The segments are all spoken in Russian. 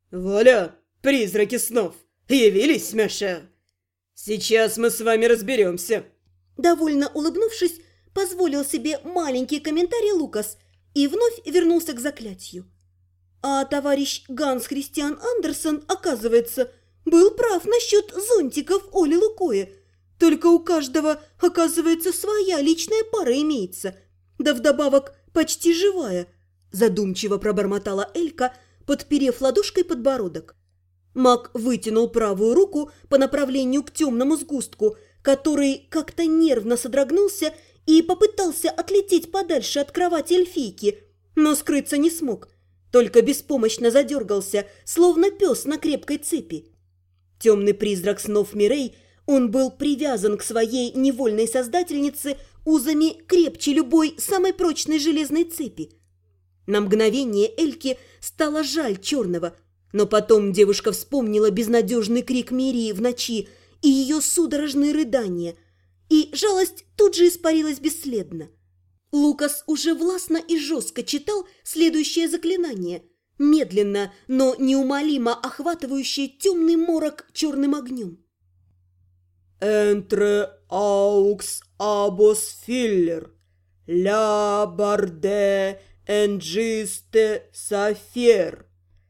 «Вуаля, призраки снов! Явились, Маша! Сейчас мы с вами разберемся!» Довольно улыбнувшись, позволил себе маленький комментарий Лукас и вновь вернулся к заклятию. А товарищ Ганс Христиан Андерсон, оказывается, был прав насчет зонтиков Оли Лукоя. Только у каждого, оказывается, своя личная пара имеется, да вдобавок почти живая, задумчиво пробормотала Элька, подперев ладошкой подбородок. Маг вытянул правую руку по направлению к темному сгустку, который как-то нервно содрогнулся и попытался отлететь подальше от кровати эльфийки, но скрыться не смог, только беспомощно задергался, словно пес на крепкой цепи. Темный призрак снов Мирей, он был привязан к своей невольной создательнице узами крепче любой самой прочной железной цепи. На мгновение Эльке стало жаль черного, но потом девушка вспомнила безнадежный крик Мирии в ночи и ее судорожные рыдания, и жалость тут же испарилась бесследно. Лукас уже властно и жестко читал следующее заклинание, медленно, но неумолимо охватывающее темный морок черным огнем. «Энтре аукс абос филлер, ля барде энджисте сафер,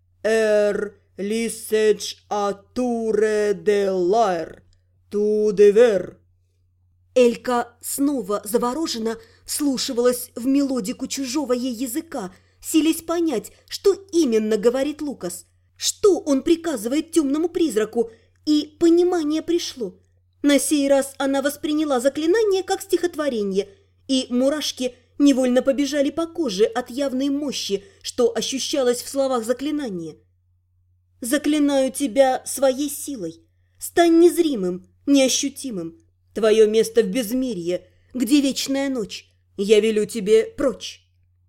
лисэдж атуре де лайр, ту девер». Элька снова завороженно вслушивалась в мелодику чужого ей языка, силясь понять, что именно говорит Лукас, что он приказывает темному призраку, и понимание пришло. На сей раз она восприняла заклинание как стихотворение, и мурашки невольно побежали по коже от явной мощи, что ощущалось в словах заклинания. «Заклинаю тебя своей силой. Стань незримым, неощутимым. Твое место в безмирье, где вечная ночь. Я велю тебе прочь».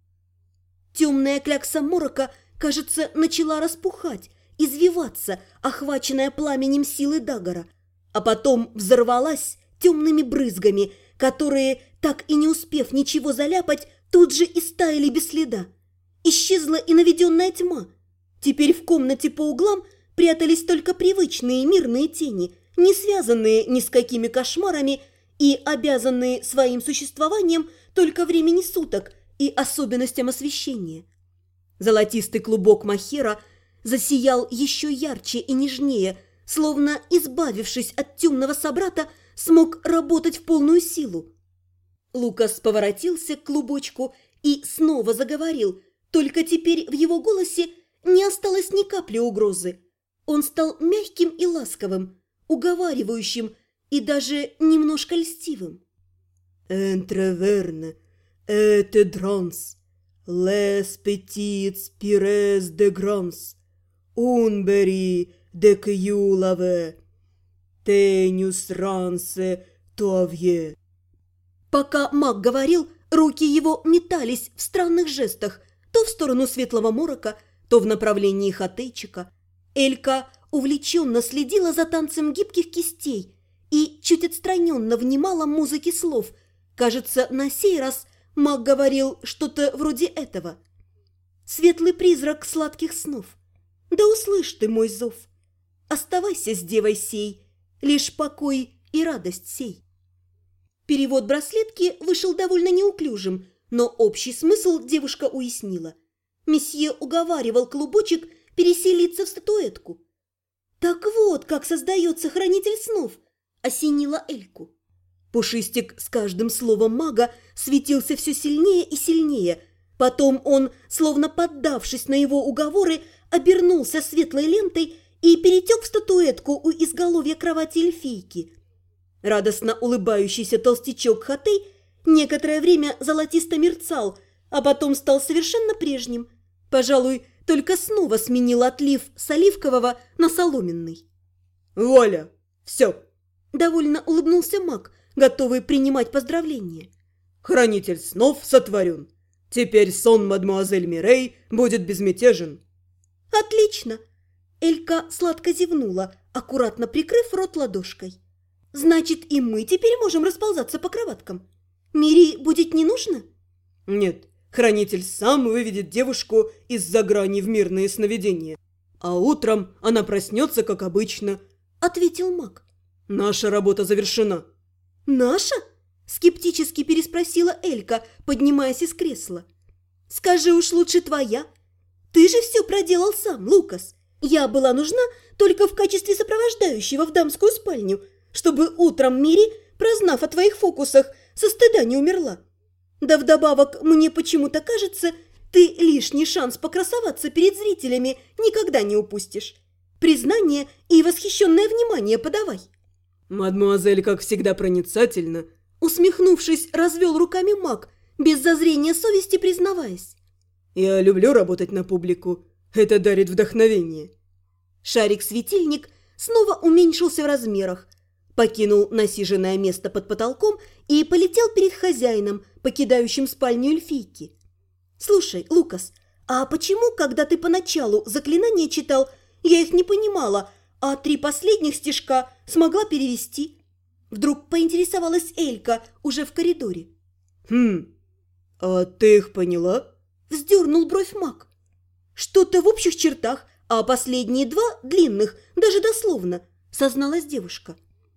Темная клякса морока, кажется, начала распухать, извиваться, охваченная пламенем силы Дагора, а потом взорвалась темными брызгами, которые, так и не успев ничего заляпать, тут же и стаяли без следа. Исчезла и наведенная тьма. Теперь в комнате по углам прятались только привычные мирные тени, не связанные ни с какими кошмарами и обязанные своим существованием только времени суток и особенностям освещения. Золотистый клубок мохера засиял еще ярче и нежнее, словно, избавившись от темного собрата, смог работать в полную силу. Лукас поворотился к клубочку и снова заговорил, только теперь в его голосе не осталось ни капли угрозы. Он стал мягким и ласковым, уговаривающим и даже немножко льстивым. «Энтреверне, эте дранс, лес петиц пирес де гранс, унбери де кьюлаве, тенюс рансе туавье». Пока маг говорил, руки его метались в странных жестах, то в сторону светлого морока, то в направлении хатейчика. Элька увлеченно следила за танцем гибких кистей и чуть отстраненно внимала музыке слов. Кажется, на сей раз маг говорил что-то вроде этого. «Светлый призрак сладких снов, да услышь ты мой зов. Оставайся с девой сей, лишь покой и радость сей». Перевод браслетки вышел довольно неуклюжим, но общий смысл девушка уяснила. Месье уговаривал клубочек переселиться в статуэтку. «Так вот, как создается хранитель снов!» – осенила Эльку. Пушистик с каждым словом мага светился все сильнее и сильнее. Потом он, словно поддавшись на его уговоры, обернулся светлой лентой и перетек в статуэтку у изголовья кровати эльфийки. Радостно улыбающийся толстячок Хатей некоторое время золотисто мерцал, а потом стал совершенно прежним. Пожалуй, только снова сменил отлив с оливкового на соломенный. «Воля! Все!» – довольно улыбнулся маг, готовый принимать поздравления. «Хранитель снов сотворен. Теперь сон мадемуазель Мирей будет безмятежен». «Отлично!» – Элька сладко зевнула, аккуратно прикрыв рот ладошкой. «Значит, и мы теперь можем расползаться по кроваткам? Мири будет не нужно?» «Нет, хранитель сам выведет девушку из-за грани в мирные сновидения». А утром она проснется, как обычно», – ответил маг. «Наша работа завершена». «Наша?» – скептически переспросила Элька, поднимаясь из кресла. «Скажи уж лучше твоя. Ты же все проделал сам, Лукас. Я была нужна только в качестве сопровождающего в дамскую спальню, чтобы утром Мири, прознав о твоих фокусах, со стыда не умерла. Да вдобавок, мне почему-то кажется, ты лишний шанс покрасоваться перед зрителями никогда не упустишь. Признание и восхищенное внимание подавай». «Мадмуазель, как всегда, проницательна», – усмехнувшись, развел руками маг, без зазрения совести признаваясь. «Я люблю работать на публику. Это дарит вдохновение». Шарик-светильник снова уменьшился в размерах, покинул насиженное место под потолком и полетел перед хозяином, покидающим спальню эльфийки. «Слушай, Лукас, а почему, когда ты поначалу заклинания читал, я их не понимала, а 3 последних стишка смогла перевести?» Вдруг поинтересовалась Элька уже в коридоре. А ты их поняла?» – вздернул бровь маг. «Что-то в общих чертах, а последние 2 длинных, даже дословно», – созналась девушка.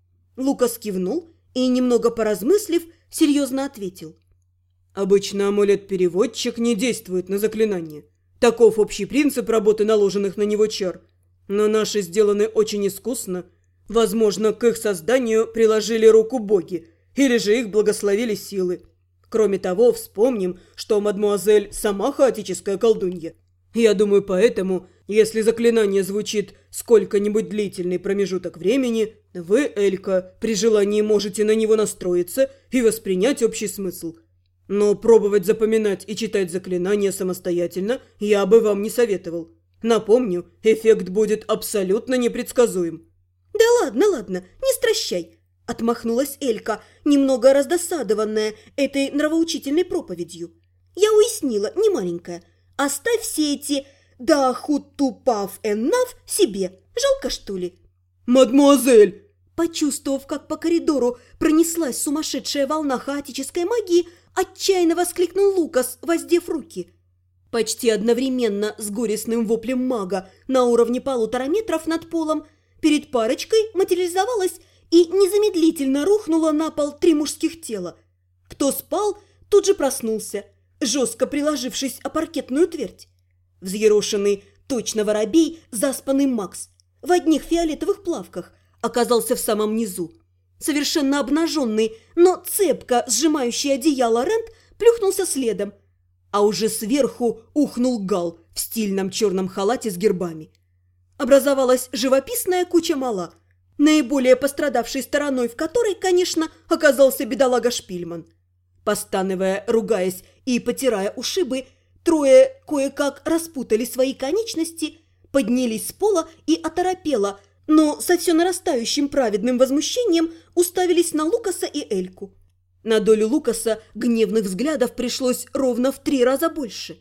Лукас кивнул и, немного поразмыслив, серьезно ответил. «Обычно амулет-переводчик не действует на заклинание. Таков общий принцип работы наложенных на него чар. Но наши сделаны очень искусно. Возможно, к их созданию приложили руку боги, или же их благословили силы. Кроме того, вспомним, что мадмуазель сама хаотическая колдунья. Я думаю, поэтому, если заклинание звучит сколько-нибудь длительный промежуток времени, вы, Элька, при желании можете на него настроиться и воспринять общий смысл. Но пробовать запоминать и читать заклинания самостоятельно я бы вам не советовал. Напомню, эффект будет абсолютно непредсказуем». «Да ладно, не стращай», – отмахнулась Элька, немного раздосадованная этой нравоучительной проповедью. «Я уяснила, не маленькая. Оставь все эти «да хуту пав эннав» себе. Жалко, что ли?» «Мадмуазель!» Почувствовав, как по коридору пронеслась сумасшедшая волна хаотической магии, отчаянно воскликнул Лукас, воздев руки. Почти одновременно с горестным воплем мага на уровне 1,5 метров над полом перед парочкой материализовалась и незамедлительно рухнула на пол 3 мужских тела. Кто спал, тут же проснулся, жестко приложившись о паркетную твердь. Взъерошенный, точно воробей, заспанный Макс в одних фиолетовых плавках оказался в самом низу. Совершенно обнаженный, но цепко сжимающий одеяло Рент плюхнулся следом, а уже сверху ухнул Гал в стильном черном халате с гербами. Образовалась живописная куча мала, наиболее пострадавшей стороной в которой, конечно, оказался бедолага Шпильман. Постановая, ругаясь и потирая ушибы, 3 кое-как распутали свои конечности, поднялись с пола и оторопело, но со все нарастающим праведным возмущением уставились на Лукаса и Эльку. На долю Лукаса гневных взглядов пришлось ровно в 3 раза больше.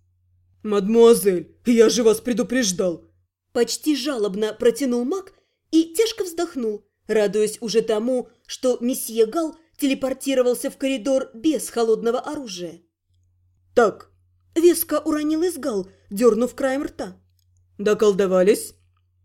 «Мадмуазель, я же вас предупреждал!» Почти жалобно протянул маг и тяжко вздохнул, радуясь уже тому, что месье Гал телепортировался в коридор без холодного оружия. «Так», — веско уронил Изгал, дернув краем рта. «Доколдовались?»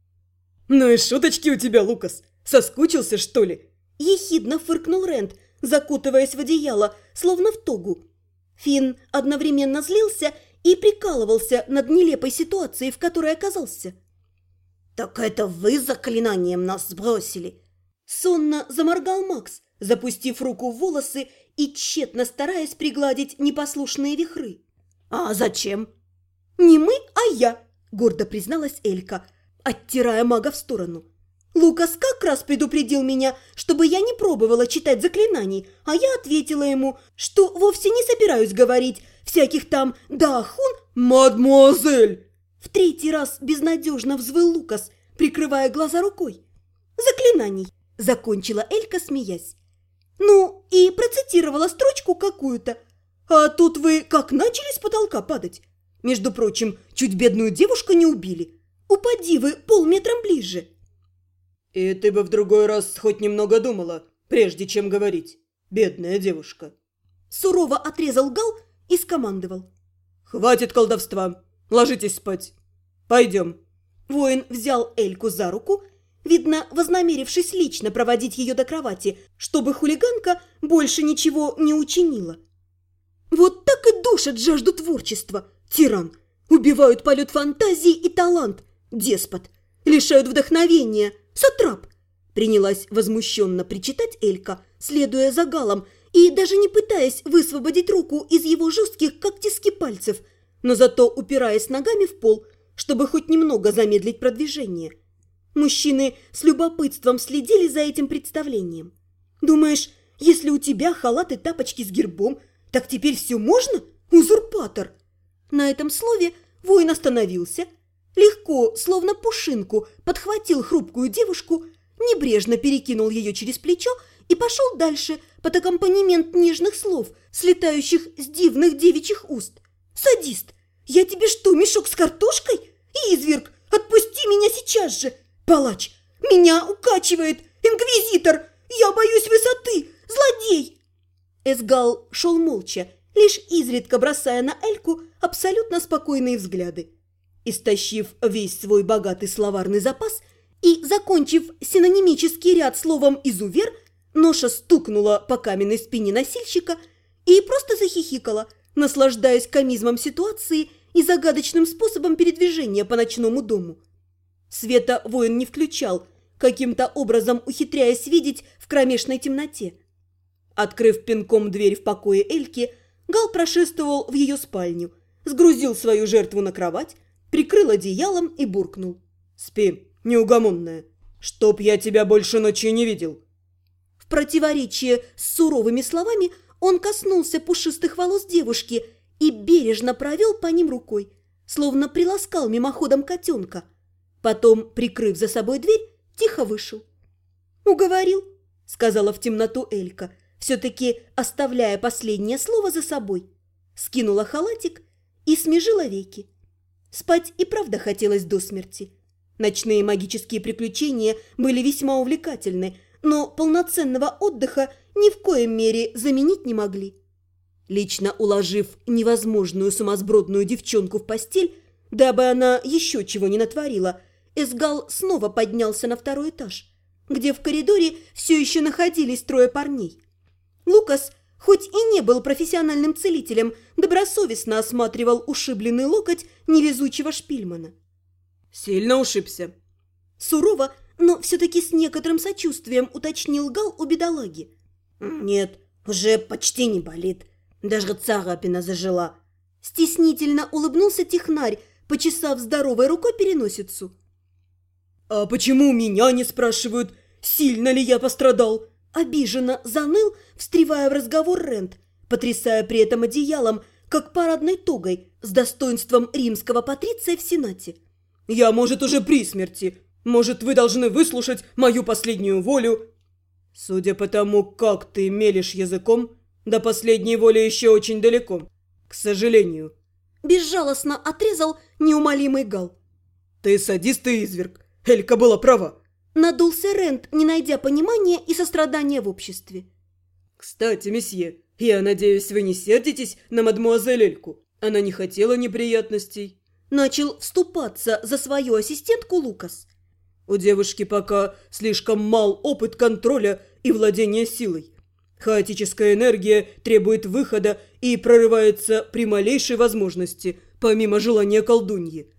«Ну и шуточки у тебя, Лукас! Соскучился, что ли?» — ехидно фыркнул Рент, закутываясь в одеяло, словно в тогу. Финн одновременно злился и прикалывался над нелепой ситуацией, в которой оказался. «Так это вы заклинанием нас сбросили?» Сонно заморгал Макс, запустив руку в волосы и тщетно стараясь пригладить непослушные вихры. «А зачем?» «Не мы, а я», – гордо призналась Элька, оттирая мага в сторону. «Лукас как раз предупредил меня, чтобы я не пробовала читать заклинаний, а я ответила ему, что вовсе не собираюсь говорить всяких там «да-хун». «Мадмуазель!» В 3-й раз безнадежно взвыл Лукас, прикрывая глаза рукой. «Заклинаний», – закончила Элька, смеясь. «Ну, и процитировала строчку какую-то. А тут вы как начали с потолка падать? Между прочим, чуть бедную девушку не убили. Упади вы полметром ближе». «И ты бы в другой раз хоть немного думала, прежде чем говорить, бедная девушка». Сурово отрезал Гал и скомандовал. «Хватит колдовства, ложитесь спать. Пойдем». Воин взял Эльку за руку, видно, вознамерившись лично проводить ее до кровати, чтобы хулиганка больше ничего не учинила. Вот так и душат жажду творчества. Тиран. Убивают полет фантазии и талант. Деспот. Лишают вдохновения. Сатрап. Принялась возмущенно причитать Элька, следуя за Галом и даже не пытаясь высвободить руку из его жестких, как тиски пальцев, но зато упираясь ногами в пол, чтобы хоть немного замедлить продвижение. Мужчины с любопытством следили за этим представлением. «Думаешь, если у тебя халат и тапочки с гербом, так теперь все можно? Узурпатор!» На этом слове воин остановился, легко, словно пушинку, подхватил хрупкую девушку, небрежно перекинул ее через плечо и пошел дальше под аккомпанемент нежных слов, слетающих с дивных девичьих уст. «Садист! Я тебе что, мешок с картошкой? Изверг! Отпусти меня сейчас же! Палач! Меня укачивает! Инквизитор! Я боюсь высоты! Злодей!» Эсгал шел молча, лишь изредка бросая на Эльку абсолютно спокойные взгляды. Истощив весь свой богатый словарный запас и закончив синонимический ряд словом «изувер», ноша стукнула по каменной спине носильщика и просто захихикала, наслаждаясь комизмом ситуации и загадочным способом передвижения по ночному дому. Света воин не включал, каким-то образом ухитряясь видеть в кромешной темноте. Открыв пинком дверь в покое Эльки, Гал прошествовал в ее спальню, сгрузил свою жертву на кровать, прикрыл одеялом и буркнул: «Спи, неугомонная, чтоб я тебя больше ночью не видел». В противоречие с суровыми словами он коснулся пушистых волос девушки и бережно провел по ним рукой, словно приласкал мимоходом котенка. Потом, прикрыв за собой дверь, тихо вышел. «Уговорил», — сказала в темноту Элька, все-таки оставляя последнее слово за собой. Скинула халатик и смежила веки. Спать и правда хотелось до смерти. Ночные магические приключения были весьма увлекательны, но полноценного отдыха ни в коем мере заменить не могли. Лично уложив невозможную сумасбродную девчонку в постель, дабы она еще чего не натворила, Эсгал снова поднялся на второй этаж, где в коридоре все еще находились трое парней. Лукас, хоть и не был профессиональным целителем, добросовестно осматривал ушибленный локоть невезучего Шпильмана. «Сильно ушибся?» Сурово, но все-таки с некоторым сочувствием уточнил Гал у бедолаги. «Нет, уже почти не болит. Даже царапина зажила». Стеснительно улыбнулся технарь, почесав здоровой рукой переносицу. «А почему меня не спрашивают, сильно ли я пострадал?» Обиженно заныл, встревая в разговор Рент, потрясая при этом одеялом, как парадной тогой, с достоинством римского патриция в Сенате. «Я, может, уже при смерти. Может, вы должны выслушать мою последнюю волю?» «Судя по тому, как ты мелешь языком, до последней воли еще очень далеко. К сожалению». Безжалостно отрезал неумолимый Гал. «Ты садист и изверг. Элька была права». Надулся Рент, не найдя понимания и сострадания в обществе. «Кстати, месье, я надеюсь, вы не сердитесь на мадмуазель Эльку. Она не хотела неприятностей». Начал вступаться за свою ассистентку Лукас. «У девушки пока слишком мал опыт контроля и владения силой. Хаотическая энергия требует выхода и прорывается при малейшей возможности, помимо желания колдуньи.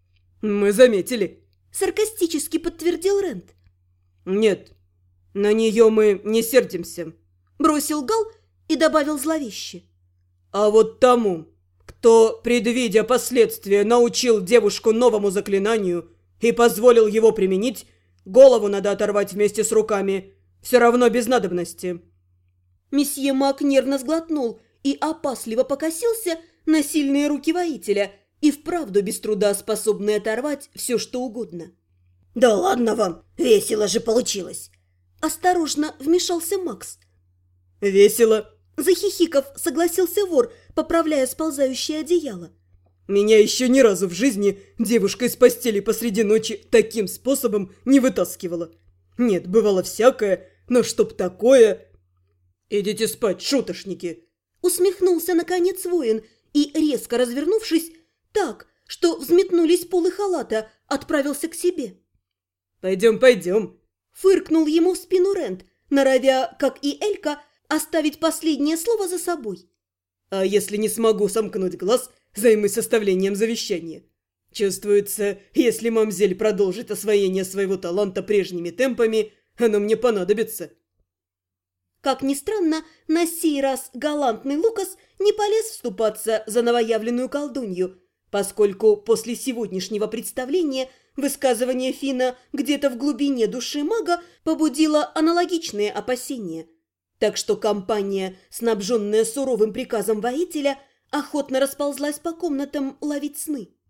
Мы заметили». Саркастически подтвердил Рент. «Нет, на нее мы не сердимся», – бросил Гал и добавил зловеще. «А вот тому, кто, предвидя последствия, научил девушку новому заклинанию и позволил его применить, голову надо оторвать вместе с руками, все равно без надобности». Месье Мак нервно сглотнул и опасливо покосился на сильные руки воителя, и вправду без труда способный оторвать все, что угодно. «Да ладно вам, весело же получилось!» Осторожно вмешался Макс. «Весело!» Захихиков, согласился вор, поправляя сползающее одеяло. «Меня еще ни разу в жизни девушка из постели посреди ночи таким способом не вытаскивала. Нет, бывало всякое, но чтоб такое...» «Идите спать, шутошники!» Усмехнулся наконец воин и, резко развернувшись, так, что взметнулись полы халата, отправился к себе. «Пойдем, пойдем!» Фыркнул ему в спину Рент, норовя, как и Элька, оставить последнее слово за собой. «А если не смогу сомкнуть глаз, займусь составлением завещания. Чувствуется, если мамзель продолжит освоение своего таланта прежними темпами, оно мне понадобится». Как ни странно, на сей раз галантный Лукас не полез вступаться за новоявленную колдунью, поскольку после сегодняшнего представления высказывание Фина где-то в глубине души мага побудило аналогичные опасения. Так что компания, снабженная суровым приказом воителя, охотно расползлась по комнатам ловить сны.